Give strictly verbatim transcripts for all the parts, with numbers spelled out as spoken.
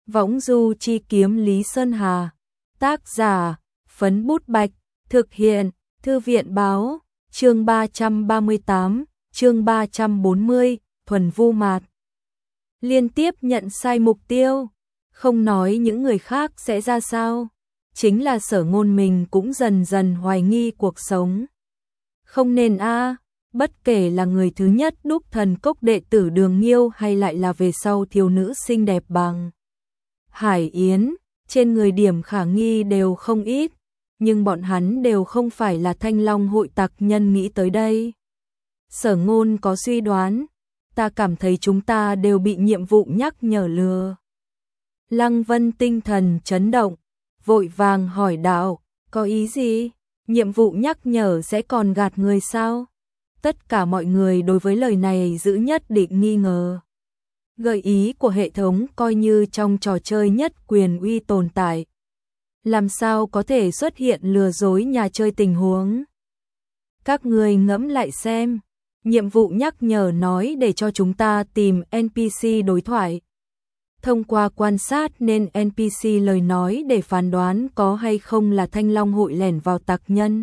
Võng du chi kiếm Lý Sơn Hà. Tác giả, Phấn Bút Bạch. Thực hiện, Thư viện báo. Chương ba trăm ba mươi tám, chương ba trăm bốn mươi, thuần vu mạt. Liên tiếp nhận sai mục tiêu, không nói những người khác sẽ ra sao, chính là Sở Ngôn mình cũng dần dần hoài nghi cuộc sống. Không nên a, bất kể là người thứ nhất đúc thần cốc đệ tử Đường Nghiêu hay lại là về sau thiếu nữ xinh đẹp bằng Hải Yến, trên người điểm khả nghi đều không ít, nhưng bọn hắn đều không phải là Thanh Long hội tặc nhân nghĩ tới đây. Sở Ngôn có suy đoán, ta cảm thấy chúng ta đều bị nhiệm vụ nhắc nhở lừa. Lăng Vân tinh thần chấn động, vội vàng hỏi đạo, có ý gì? Nhiệm vụ nhắc nhở sẽ còn gạt người sao? Tất cả mọi người đối với lời này giữ nhất định nghi ngờ. Gợi ý của hệ thống coi như trong trò chơi nhất quyền uy tồn tại. Làm sao có thể xuất hiện lừa dối nhà chơi tình huống? Các người ngẫm lại xem, nhiệm vụ nhắc nhở nói để cho chúng ta tìm en pê xê đối thoại. Thông qua quan sát nên en pê xê lời nói để phán đoán có hay không là Thanh Long hội lẻn vào tặc nhân.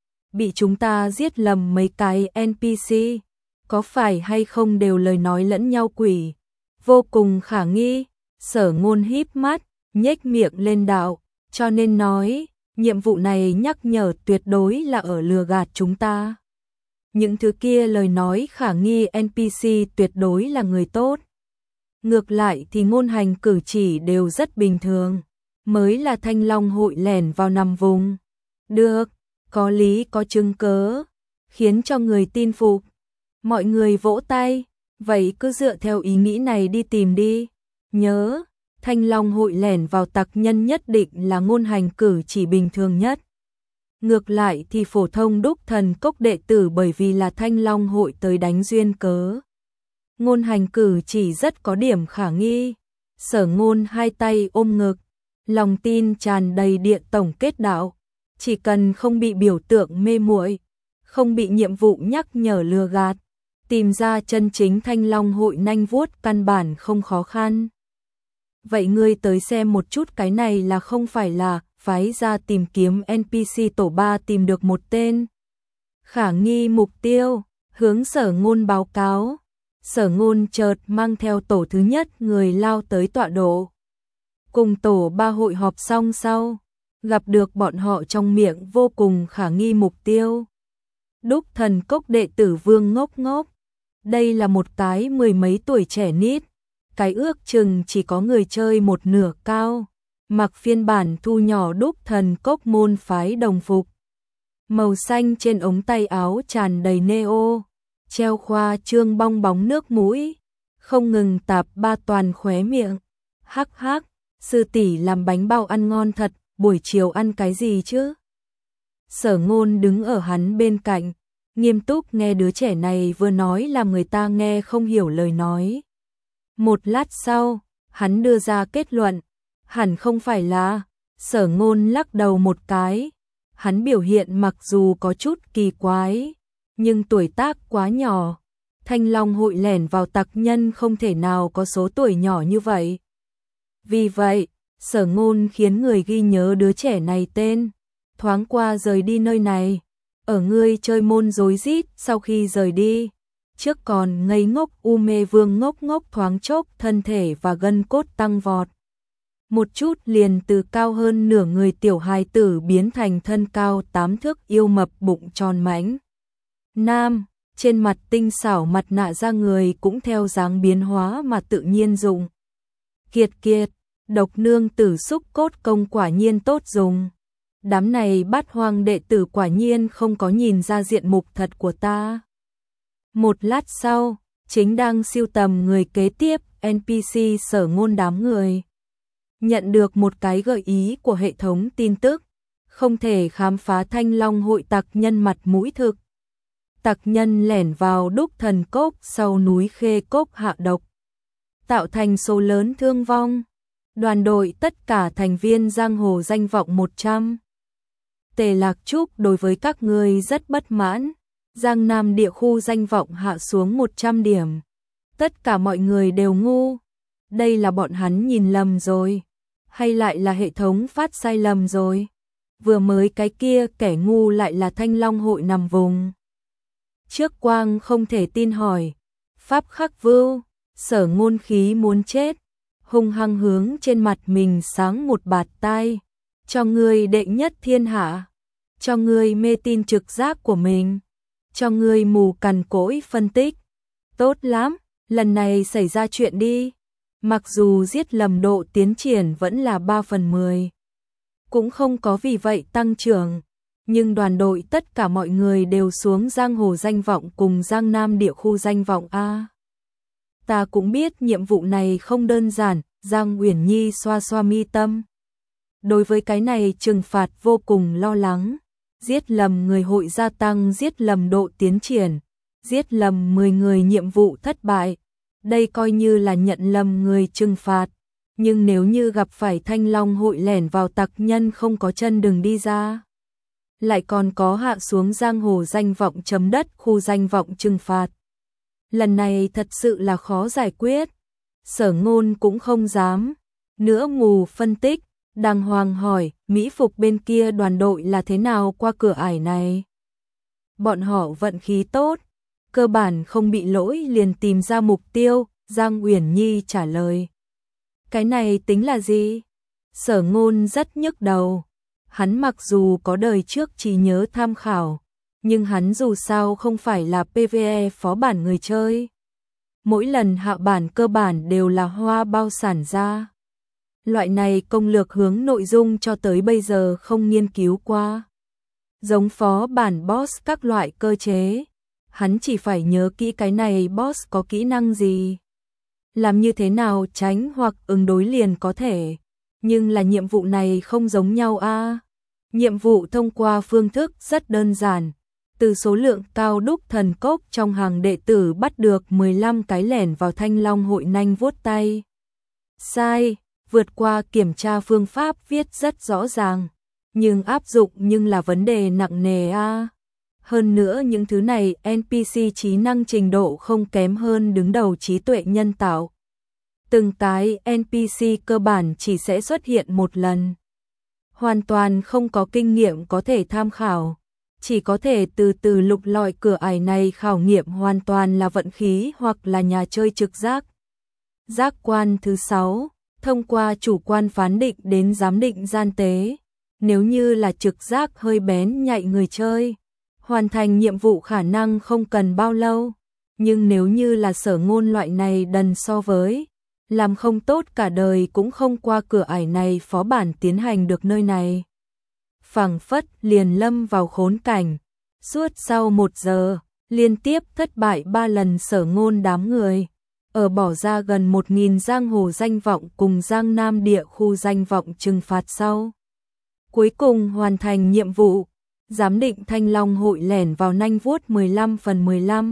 Bị chúng ta giết lầm mấy cái en pê xê, có phải hay không đều lời nói lẫn nhau quỷ, vô cùng khả nghi. Sở Ngôn híp mắt, nhếch miệng lên đạo, cho nên nói, nhiệm vụ này nhắc nhở tuyệt đối là ở lừa gạt chúng ta. Những thứ kia lời nói khả nghi en pê xê tuyệt đối là người tốt. Ngược lại thì ngôn hành cử chỉ đều rất bình thường, mới là Thanh Long hội lẻn vào nằm vùng. Được, có lý có chứng cớ, khiến cho người tin phục. Mọi người vỗ tay, vậy cứ dựa theo ý nghĩ này đi tìm đi. Nhớ, Thanh Long hội lẻn vào tặc nhân nhất định là ngôn hành cử chỉ bình thường nhất. Ngược lại thì phổ thông đúc thần cốc đệ tử bởi vì là Thanh Long hội tới đánh duyên cớ. Ngôn hành cử chỉ rất có điểm khả nghi. Sở Ngôn hai tay ôm ngực, lòng tin tràn đầy địa tổng kết đạo. Chỉ cần không bị biểu tượng mê muội, không bị nhiệm vụ nhắc nhở lừa gạt, tìm ra chân chính Thanh Long hội nanh vuốt căn bản không khó khăn. Vậy ngươi tới xem một chút cái này là không phải là phái ra tìm kiếm en pê xê tổ ba tìm được một tên khả nghi mục tiêu, hướng Sở Ngôn báo cáo. Sở Ngôn chợt mang theo tổ thứ nhất người lao tới tọa độ. Cùng tổ ba hội họp xong sau, gặp được bọn họ trong miệng vô cùng khả nghi mục tiêu. Đúc thần cốc đệ tử Vương Ngốc Ngốc. Đây là một cái mười mấy tuổi trẻ nít, cái ước chừng chỉ có người chơi một nửa cao, mặc phiên bản thu nhỏ đúc thần cốc môn phái đồng phục. Màu xanh trên ống tay áo tràn đầy neo, treo khoa trương bong bóng nước mũi, không ngừng tạp ba toàn khóe miệng. Hắc hắc, sư tỷ làm bánh bao ăn ngon thật, buổi chiều ăn cái gì chứ? Sở Ngôn đứng ở hắn bên cạnh, nghiêm túc nghe đứa trẻ này vừa nói làm người ta nghe không hiểu lời nói. Một lát sau, hắn đưa ra kết luận, hẳn không phải là. Sở Ngôn lắc đầu một cái, hắn biểu hiện mặc dù có chút kỳ quái, nhưng tuổi tác quá nhỏ. Thanh Long hội lẻn vào tặc nhân không thể nào có số tuổi nhỏ như vậy. Vì vậy, Sở Ngôn khiến người ghi nhớ đứa trẻ này tên, thoáng qua rời đi nơi này. Ở ngươi chơi môn rối rít sau khi rời đi, trước còn ngây ngốc u mê Vương Ngốc Ngốc thoáng chốc thân thể và gân cốt tăng vọt. Một chút liền từ cao hơn nửa người tiểu hài tử biến thành thân cao tám thước yêu mập bụng tròn mãnh nam, trên mặt tinh xảo mặt nạ da người cũng theo dáng biến hóa mà tự nhiên dùng. Kiệt kiệt, độc nương tử xúc cốt công quả nhiên tốt dùng. Đám này bát hoang đệ tử quả nhiên không có nhìn ra diện mục thật của ta. Một lát sau, chính đang siêu tầm người kế tiếp en pê xê Sở Ngôn đám người nhận được một cái gợi ý của hệ thống tin tức, không thể khám phá Thanh Long hội tặc nhân mặt mũi thực. Tặc nhân lẻn vào đúc thần cốc sau núi Khê Cốc hạ độc, tạo thành số lớn thương vong. Đoàn đội tất cả thành viên giang hồ danh vọng một trăm. Tề Lạc Trúc đối với các ngươi rất bất mãn, Giang Nam địa khu danh vọng hạ xuống một trăm điểm. Tất cả mọi người đều ngu. Đây là bọn hắn nhìn lầm rồi, hay lại là hệ thống phát sai lầm rồi? Vừa mới cái kia kẻ ngu lại là Thanh Long hội nằm vùng. Trước Quang không thể tin hỏi, Pháp Khắc Vưu, Sở Ngôn khí muốn chết, hung hăng hướng trên mặt mình sáng một bạt tai, cho ngươi đệ nhất thiên hạ, cho ngươi mê tin trực giác của mình, cho ngươi mù cằn cỗi phân tích. Tốt lắm, lần này xảy ra chuyện đi. Mặc dù giết lầm độ tiến triển vẫn là ba phần mười, cũng không có vì vậy tăng trưởng, nhưng đoàn đội tất cả mọi người đều xuống giang hồ danh vọng cùng Giang Nam địa khu danh vọng A. Ta cũng biết nhiệm vụ này không đơn giản, Giang Uyển Nhi xoa xoa mi tâm. Đối với cái này trừng phạt vô cùng lo lắng, giết lầm người hội gia tăng giết lầm độ tiến triển, giết lầm mười người nhiệm vụ thất bại. Đây coi như là nhận lầm người trừng phạt, nhưng nếu như gặp phải Thanh Long hội lẻn vào tặc nhân không có chân đừng đi ra. Lại còn có hạ xuống giang hồ danh vọng chấm đất khu danh vọng trừng phạt. Lần này thật sự là khó giải quyết. Sở Ngôn cũng không dám nữa mù phân tích, đàng hoàng hỏi Mỹ Phục bên kia đoàn đội là thế nào qua cửa ải này. Bọn họ vận khí tốt, cơ bản không bị lỗi liền tìm ra mục tiêu, Giang Uyển Nhi trả lời. Cái này tính là gì? Sở Ngôn rất nhức đầu. Hắn mặc dù có đời trước trí nhớ tham khảo, nhưng hắn dù sao không phải là pê vê e phó bản người chơi. Mỗi lần hạ bản cơ bản đều là hoa bao sản ra. Loại này công lược hướng nội dung cho tới bây giờ không nghiên cứu qua. Giống phó bản boss các loại cơ chế, hắn chỉ phải nhớ kỹ cái này boss có kỹ năng gì, làm như thế nào tránh hoặc ứng đối liền có thể. Nhưng là nhiệm vụ này không giống nhau a. À. Nhiệm vụ thông qua phương thức rất đơn giản, từ số lượng cao đúc thần cốc trong hàng đệ tử bắt được mười lăm cái lẻn vào Thanh Long hội nhanh vuốt tay. Sai, vượt qua kiểm tra phương pháp viết rất rõ ràng, nhưng áp dụng nhưng là vấn đề nặng nề a. À. Hơn nữa những thứ này en pê xê trí năng trình độ không kém hơn đứng đầu trí tuệ nhân tạo. Từng cái en pê xê cơ bản chỉ sẽ xuất hiện một lần. Hoàn toàn không có kinh nghiệm có thể tham khảo. Chỉ có thể từ từ lục lọi cửa ải này khảo nghiệm hoàn toàn là vận khí hoặc là nhà chơi trực giác. Giác quan thứ sáu, thông qua chủ quan phán định đến giám định gian tế. Nếu như là trực giác hơi bén nhạy người chơi, hoàn thành nhiệm vụ khả năng không cần bao lâu. Nhưng nếu như là Sở Ngôn loại này đần so với, làm không tốt cả đời cũng không qua cửa ải này phó bản tiến hành được nơi này. Phảng phất liền lâm vào khốn cảnh. Suốt sau một giờ, liên tiếp thất bại ba lần Sở Ngôn đám người. Ở bỏ ra gần một nghìn giang hồ danh vọng cùng Giang Nam địa khu danh vọng trừng phạt sau. Cuối cùng hoàn thành nhiệm vụ, giám định Thanh Long hội lẻn vào nanh vuốt mười lăm phần mười lăm.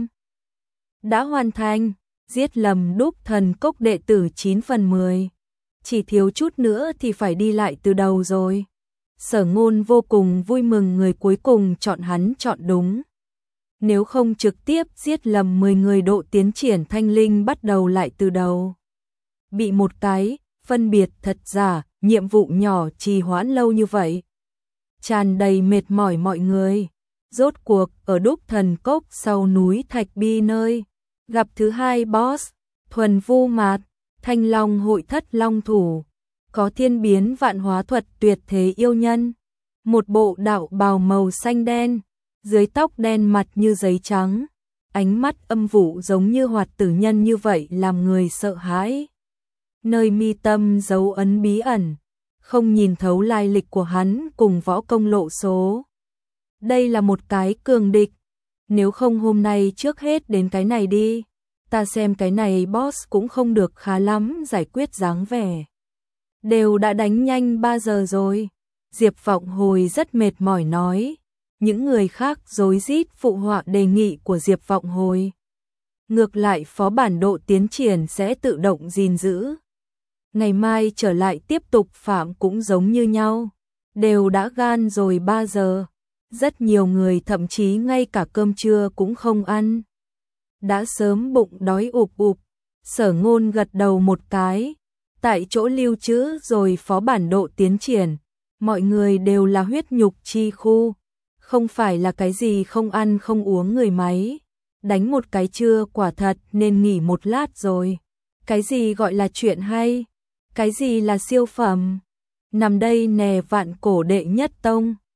Đã hoàn thành, giết lầm đúc thần cốc đệ tử chín phần mười. Chỉ thiếu chút nữa thì phải đi lại từ đầu rồi. Sở Ngôn vô cùng vui mừng người cuối cùng chọn hắn chọn đúng. Nếu không trực tiếp giết lầm mười người độ tiến triển thanh linh bắt đầu lại từ đầu. Bị một cái, phân biệt thật giả, nhiệm vụ nhỏ trì hoãn lâu như vậy. Tràn đầy mệt mỏi mọi người. Rốt cuộc ở đúc thần cốc sau núi Thạch Bi nơi. Gặp thứ hai boss, thuần vu mạt, Thanh Long hội thất long thủ. Có thiên biến vạn hóa thuật tuyệt thế yêu nhân. Một bộ đạo bào màu xanh đen, dưới tóc đen mặt như giấy trắng. Ánh mắt âm vụ giống như hoạt tử nhân như vậy làm người sợ hãi. Nơi mi tâm dấu ấn bí ẩn, không nhìn thấu lai lịch của hắn cùng võ công lộ số. Đây là một cái cường địch. Nếu không hôm nay trước hết đến cái này đi. Ta xem cái này boss cũng không được khá lắm giải quyết dáng vẻ. Đều đã đánh nhanh ba giờ rồi. Diệp Vọng Hồi rất mệt mỏi nói. Những người khác rối rít phụ họa đề nghị của Diệp Vọng Hồi. Ngược lại phó bản độ tiến triển sẽ tự động gìn giữ. Ngày mai trở lại tiếp tục phạm cũng giống như nhau. Đều đã gan rồi ba giờ. Rất nhiều người thậm chí ngay cả cơm trưa cũng không ăn. Đã sớm bụng đói ụp ụp. Sở Ngôn gật đầu một cái, tại chỗ lưu trữ rồi phó bản độ tiến triển, mọi người đều là huyết nhục chi khu, không phải là cái gì không ăn không uống người máy, đánh một cái chưa quả thật nên nghỉ một lát rồi. Cái gì gọi là chuyện hay? Cái gì là siêu phẩm? Nằm đây nè vạn cổ đệ nhất tông.